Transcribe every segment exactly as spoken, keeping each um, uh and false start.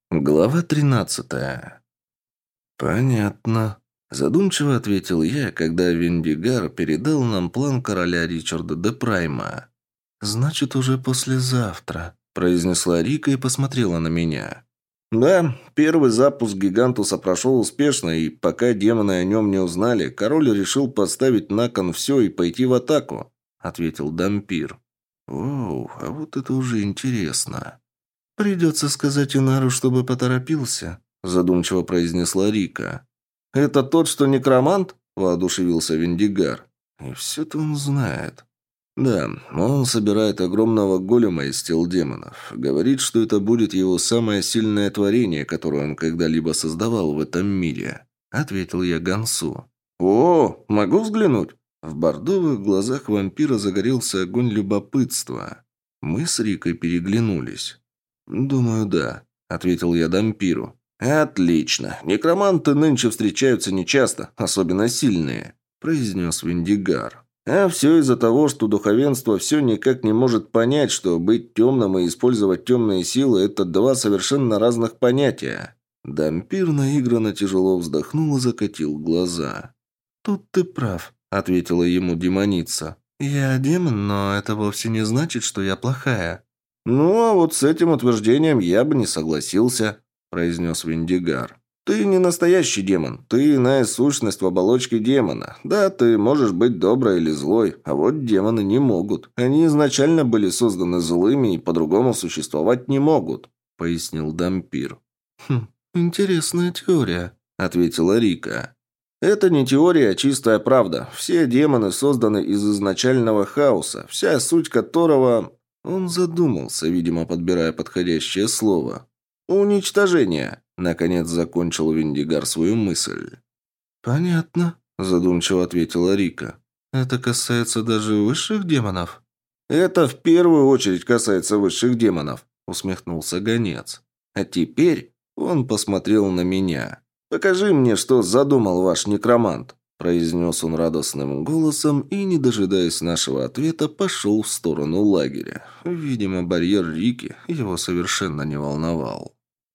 Глава тринадцатая. «Понятно», – задумчиво ответил я, когда Вендигар передал нам план короля Ричарда де Прайма. «Значит, уже послезавтра», – произнесла Рика и посмотрела на меня. «Да, первый запуск Гигантуса прошел успешно, и пока демоны о нем не узнали, король решил поставить на кон все и пойти в атаку», – ответил Дампир. «Оу, а вот это уже интересно». «Придется сказать Инару, чтобы поторопился», – задумчиво произнесла Рика. «Это тот, что некромант?» – воодушевился Вендигар. «И все-то он знает». «Да, он собирает огромного голема из тел демонов. Говорит, что это будет его самое сильное творение, которое он когда-либо создавал в этом мире», – ответил я Гансу. «О, могу взглянуть?» В бордовых глазах вампира загорелся огонь любопытства. Мы с Рикой переглянулись. «Думаю, да», — ответил я Дампиру. «Отлично. Некроманты нынче встречаются нечасто, особенно сильные», — произнес Вендигар. «А все из-за того, что духовенство все никак не может понять, что быть темным и использовать темные силы — это два совершенно разных понятия». Дампир наигранно тяжело вздохнул и закатил глаза. «Тут ты прав», — ответила ему демоница. «Я демон, но это вовсе не значит, что я плохая». «Ну, а вот с этим утверждением я бы не согласился», – произнес Вендигар. «Ты не настоящий демон. Ты иная сущность в оболочке демона. Да, ты можешь быть доброй или злой, а вот демоны не могут. Они изначально были созданы злыми и по-другому существовать не могут», – пояснил Дампир. «Хм, интересная теория», – ответила Рика. «Это не теория, а чистая правда. Все демоны созданы из изначального хаоса, вся суть которого...» Он задумался, видимо, подбирая подходящее слово. «Уничтожение», — наконец закончил Вендигар свою мысль. «Понятно», — задумчиво ответила Рика. «Это касается даже высших демонов?» «Это в первую очередь касается высших демонов», — усмехнулся гонец. «А теперь...» — он посмотрел на меня. «Покажи мне, что задумал ваш некромант», — произнес он радостным голосом и, не дожидаясь нашего ответа, пошел в сторону лагеря. Видимо, барьер Рики его совершенно не волновал.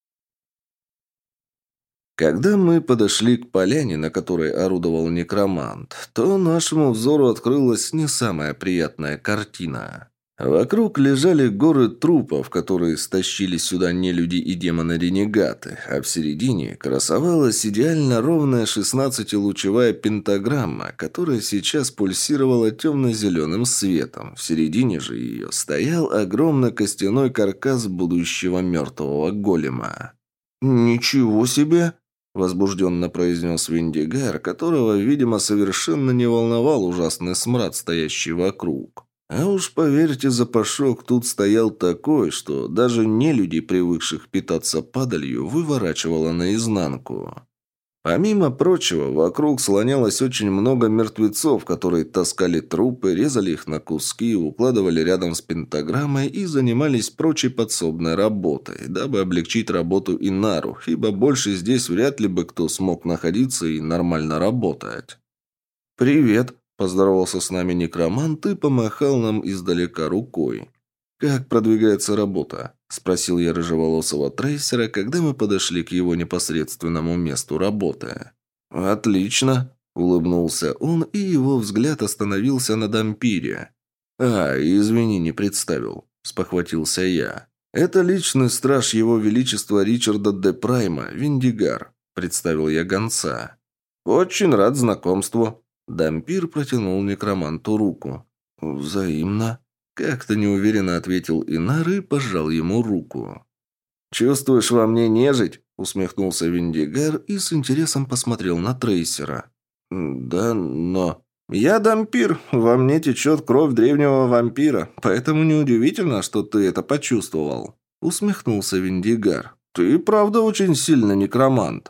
Когда мы подошли к поляне, на которой орудовал некромант, то нашему взору открылась не самая приятная картина. Вокруг лежали горы трупов, которые стащили сюда нелюди и демоны-ренегаты, а в середине красовалась идеально ровная шестнадцатилучевая пентаграмма, которая сейчас пульсировала темно-зеленым светом. В середине же ее стоял огромный костяной каркас будущего мертвого голема. «Ничего себе!» – возбужденно произнес Вендигар, которого, видимо, совершенно не волновал ужасный смрад, стоящий вокруг. А уж поверьте, запашок тут стоял такой, что даже нелюдей, привыкших питаться падалью, выворачивало наизнанку. Помимо прочего, вокруг слонялось очень много мертвецов, которые таскали трупы, резали их на куски, укладывали рядом с пентаграммой и занимались прочей подсобной работой, дабы облегчить работу Инару, ибо больше здесь вряд ли бы кто смог находиться и нормально работать. «Привет!» – поздоровался с нами некромант и помахал нам издалека рукой. «Как продвигается работа?» – спросил я рыжеволосого трейсера, когда мы подошли к его непосредственному месту работы. «Отлично!» – улыбнулся он, и его взгляд остановился на Дампире. «А, извини, не представил», – спохватился я. «Это личный страж его величества Ричарда де Прайма, Вендигар», – представил я гонца. «Очень рад знакомству». Дампир протянул некроманту руку. «Взаимно», – как-то неуверенно ответил Инар и пожал ему руку. «Чувствуешь во мне нежить?» – усмехнулся Вендигар и с интересом посмотрел на трейсера. «Да, но...» «Я Дампир, во мне течет кровь древнего вампира, поэтому неудивительно, что ты это почувствовал», – усмехнулся Вендигар. «Ты правда очень сильный некромант».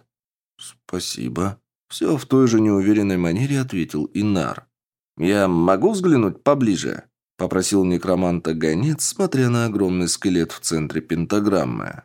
«Спасибо», – все в той же неуверенной манере ответил Инар. «Я могу взглянуть поближе?» – попросил некроманта гонец, смотря на огромный скелет в центре пентаграммы.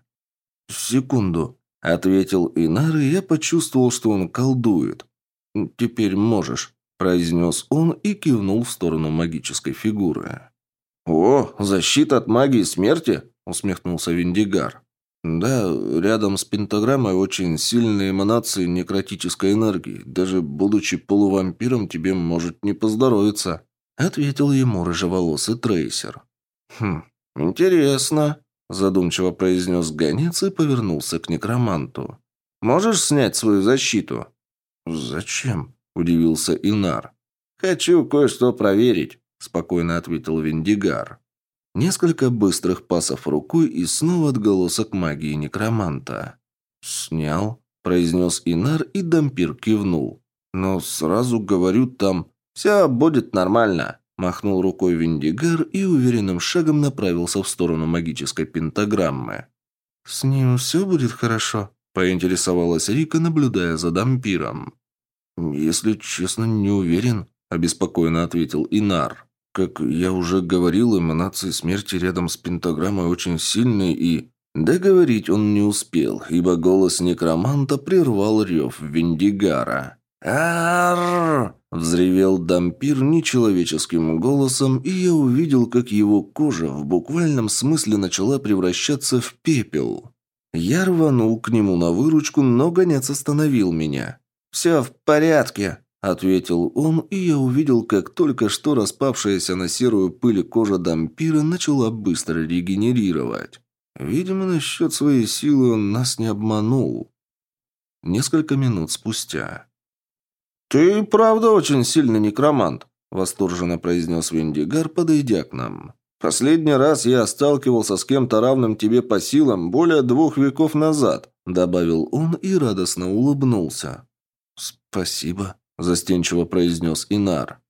«Секунду», – ответил Инар, и я почувствовал, что он колдует. «Теперь можешь», – произнес он и кивнул в сторону магической фигуры. «О, защита от магии смерти?» – усмехнулся Вендигар. Да, рядом с пентаграммой очень сильные эманации некротической энергии. Даже будучи полувампиром, тебе может не поздоровиться», — ответил ему рыжеволосый трейсер. «Хм, интересно», — задумчиво произнес гонец и повернулся к некроманту. «Можешь снять свою защиту?» «Зачем?» – удивился Инар. «Хочу кое-что проверить», – спокойно ответил Виндигар. Несколько быстрых пасов рукой и снова отголосок магии некроманта. «Снял», – произнес Инар, и Дампир кивнул. «Но сразу говорю, там...» «Все будет нормально», – махнул рукой Виндигар и уверенным шагом направился в сторону магической пентаграммы. «С ним все будет хорошо?» – поинтересовалась Рика, наблюдая за Дампиром. «Если честно, не уверен», – обеспокоенно ответил Инар. «Как я уже говорил, эманации смерти рядом с пентаграммой очень сильные и...» Договорить он не успел, ибо голос некроманта прервал рев Виндигара. «Арррр!» – взревел Дампир нечеловеческим голосом, и я увидел, как его кожа в буквальном смысле начала превращаться в пепел. Я рванул к нему на выручку, но гонец остановил меня. «Все в порядке», – ответил он, и я увидел, как только что распавшаяся на серую пыль кожа Дампира начала быстро регенерировать. Видимо, насчет своей силы он нас не обманул. Несколько минут спустя. «Ты правда очень сильный некромант», – восторженно произнес Виндигар, подойдя к нам. «Последний раз я сталкивался с кем-то равным тебе по силам более двух веков назад», – добавил он и радостно улыбнулся. «Спасибо», – застенчиво произнес Инар.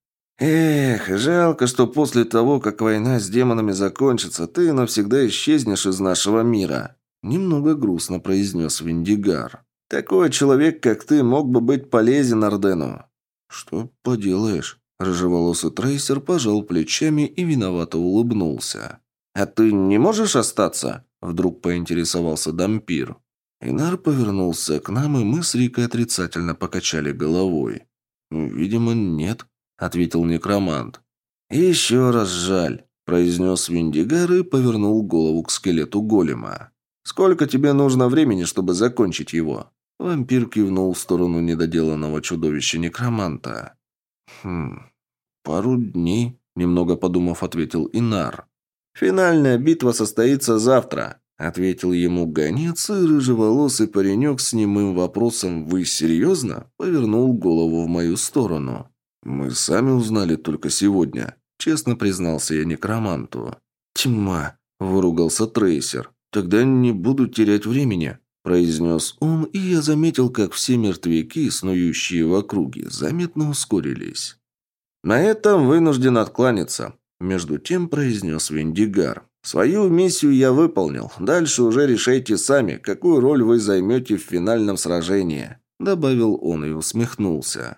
«Эх, жалко, что после того, как война с демонами закончится, ты навсегда исчезнешь из нашего мира», – немного грустно произнес Виндигар. «Такой человек, как ты, мог бы быть полезен Ордену». «Что поделаешь?» – рыжеволосый трейсер пожал плечами и виновато улыбнулся. «А ты не можешь остаться?» – вдруг поинтересовался Дампир. Инар повернулся к нам, и мы с Рикой отрицательно покачали головой. «Видимо, нет», – ответил некромант. «Еще раз жаль», – произнес Виндигар и повернул голову к скелету голема. «Сколько тебе нужно времени, чтобы закончить его?» Вампир кивнул в сторону недоделанного чудовища некроманта. «Хм, пару дней», – немного подумав, ответил Инар. «Финальная битва состоится завтра», – ответил ему гонец, и рыжеволосый паренек с немым вопросом «Вы серьезно?» повернул голову в мою сторону. «Мы сами узнали только сегодня», – честно признался я некроманту. «Тьма», – выругался трейсер. «Тогда не буду терять времени», – произнес он, и я заметил, как все мертвяки, снующие в округе, заметно ускорились. «На этом вынужден откланяться», – между тем произнес Виндигар. «Свою миссию я выполнил. Дальше уже решайте сами, какую роль вы займете в финальном сражении», – добавил он и усмехнулся.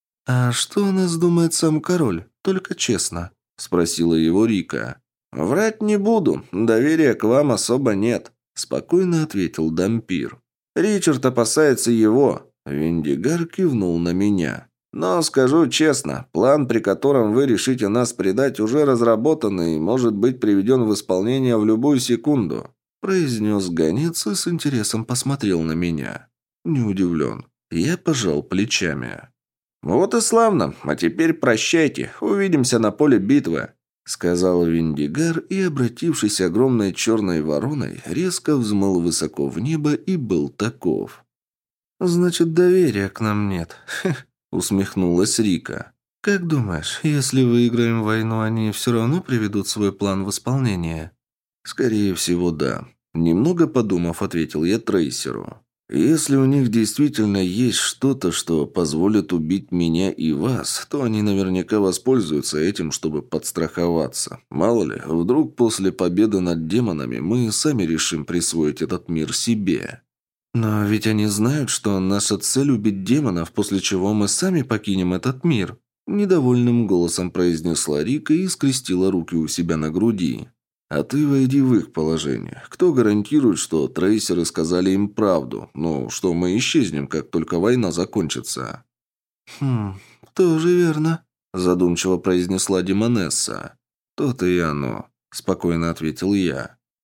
«А что о нас думает сам король? Только честно», – спросила его Рика. «Врать не буду. Доверия к вам особо нет», – спокойно ответил Дампир. «Ричард опасается его». Виндигар кивнул на меня. «Но скажу честно, план, при котором вы решите нас предать, уже разработан и может быть приведен в исполнение в любую секунду», – произнес гонец и с интересом посмотрел на меня. Не удивлен. Я пожал плечами. «Вот и славно. А теперь прощайте. Увидимся на поле битвы», — сказал Виндигар и, обратившись огромной черной вороной, резко взмыл высоко в небо и был таков. «Значит, доверия к нам нет», — усмехнулась Рика. «Как думаешь, если выиграем войну, они все равно приведут свой план в исполнение?» «Скорее всего, да», — немного подумав, ответил я трейсеру. «Если у них действительно есть что-то, что позволит убить меня и вас, то они наверняка воспользуются этим, чтобы подстраховаться. Мало ли, вдруг после победы над демонами мы сами решим присвоить этот мир себе». «Но ведь они знают, что наша цель – убить демонов, после чего мы сами покинем этот мир», – недовольным голосом произнесла Рика и скрестила руки у себя на груди. «А ты войди в их положение. Кто гарантирует, что трейсеры сказали им правду? Ну, что мы исчезнем, как только война закончится?» «Хм, тоже верно», – задумчиво произнесла Демонесса. «То-то и оно», – спокойно ответил я.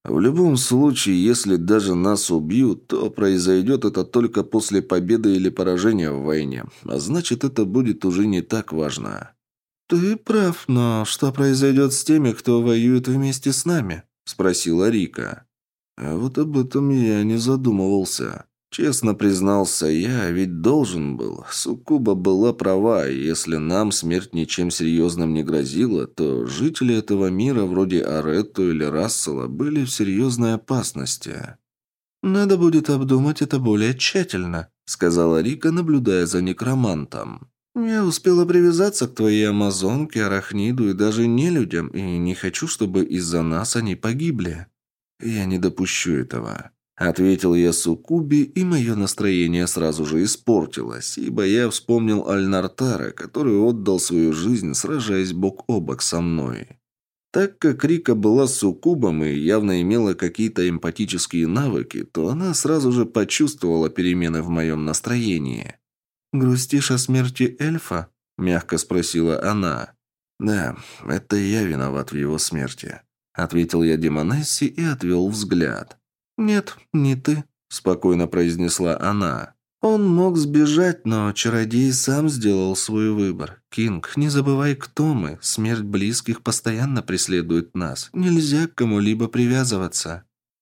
В любом случае, если даже нас убьют, то произойдет это только после победы или поражения в войне, а значит, это будет уже не так важно. «Ты прав, но что произойдет с теми, кто воюет вместе с нами?» – спросила Рика. А вот об этом я не задумывался. Честно признался я, ведь должен был. Суккуба была права, и если нам смерть ничем серьезным не грозила, то жители этого мира, вроде Аретто или Рассела, были в серьезной опасности. «Надо будет обдумать это более тщательно», — сказала Рика, наблюдая за некромантом. «Я успела привязаться к твоей амазонке, арахниду и даже нелюдям, и не хочу, чтобы из-за нас они погибли». «Я не допущу этого», — ответил я Суккубе, и мое настроение сразу же испортилось, ибо я вспомнил Альнартара, который отдал свою жизнь, сражаясь бок о бок со мной. Так как Рика была суккубом и явно имела какие-то эмпатические навыки, то она сразу же почувствовала перемены в моем настроении. «Грустишь о смерти эльфа?» – мягко спросила она. «Да, это я виноват в его смерти», – ответил я Демонессе и отвел взгляд. «Нет, не ты», – спокойно произнесла она. «Он мог сбежать, но чародей сам сделал свой выбор. Кинг, не забывай, кто мы. Смерть близких постоянно преследует нас. Нельзя к кому-либо привязываться».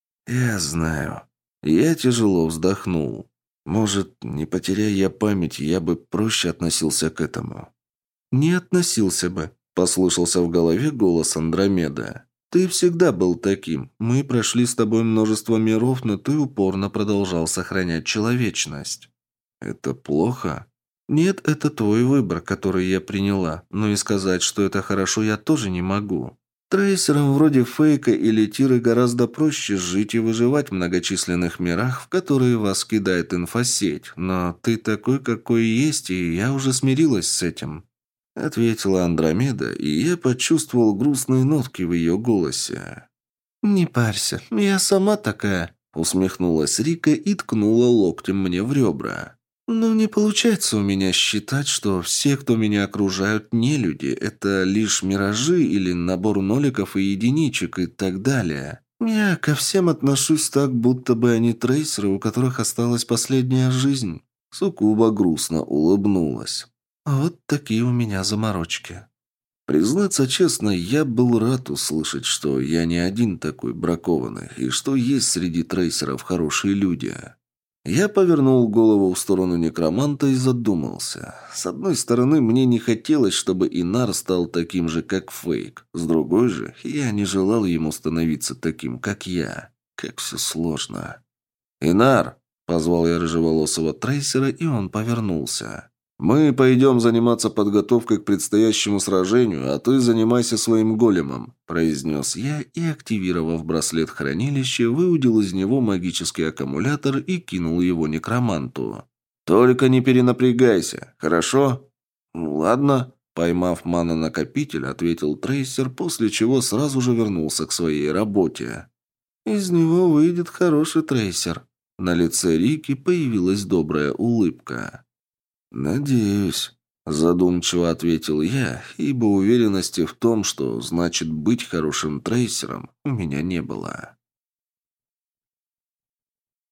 «Я знаю». Я тяжело вздохнул. Может, не потеряя я память, я бы проще относился к этому. «Не относился бы», – послышался в голове голос Андромеда. «Ты всегда был таким. Мы прошли с тобой множество миров, но ты упорно продолжал сохранять человечность». «Это плохо?» «Нет, это твой выбор, который я приняла. Но и сказать, что это хорошо, я тоже не могу. Трейсерам вроде Фейка или Тиры гораздо проще жить и выживать в многочисленных мирах, в которые вас кидает инфосеть. Но ты такой, какой есть, и я уже смирилась с этим». Ответила Андромеда, и я почувствовал грустные нотки в ее голосе. «Не парься, я сама такая», — усмехнулась Рика и ткнула локтем мне в ребра. «Но не получается у меня считать, что все, кто меня окружают, не люди. Это лишь миражи или набор ноликов и единичек и так далее. Я ко всем отношусь так, будто бы они трейсеры, у которых осталась последняя жизнь». Суккуба грустно улыбнулась. «Вот такие у меня заморочки». Признаться честно, я был рад услышать, что я не один такой бракованный, и что есть среди трейсеров хорошие люди. Я повернул голову в сторону некроманта и задумался. С одной стороны, мне не хотелось, чтобы Инар стал таким же, как Фейк. С другой же, я не желал ему становиться таким, как я. Как все сложно. «Инар!» – позвал я рыжеволосого трейсера, и он повернулся. «Мы пойдем заниматься подготовкой к предстоящему сражению, а ты занимайся своим големом», – произнес я и, активировав браслет хранилища, выудил из него магический аккумулятор и кинул его некроманту. «Только не перенапрягайся, хорошо?» «Ладно», – поймав мана-накопитель, ответил трейсер, после чего сразу же вернулся к своей работе. «Из него выйдет хороший трейсер». На лице Рики появилась добрая улыбка. «Надеюсь», – задумчиво ответил я, ибо уверенности в том, что значит быть хорошим трейсером, у меня не было.